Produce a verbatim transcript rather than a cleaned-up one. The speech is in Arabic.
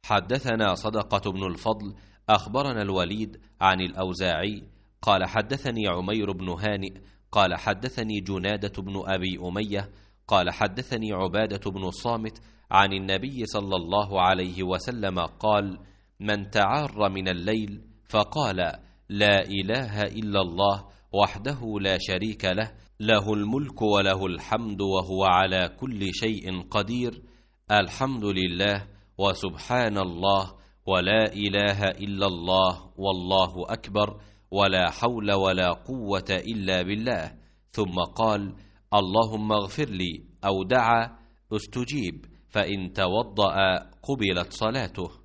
حدثنا صدقة بن الفضل أخبرنا الوليد عن الأوزاعي قال حدثني عمير بن هانئ قال حدثني جنادة بن أبي أمية قال حدثني عبادة بن الصامت عن النبي صلى الله عليه وسلم قال: من تعار من الليل فقال: لا إله إلا الله وحده لا شريك له، له الملك وله الحمد وهو على كل شيء قدير، الحمد لله وسبحان الله ولا إله إلا الله والله أكبر ولا حول ولا قوة إلا بالله، ثم قال: اللهم اغفر لي، أو دعا استجيب، فإن توضأ قبلت صلاته.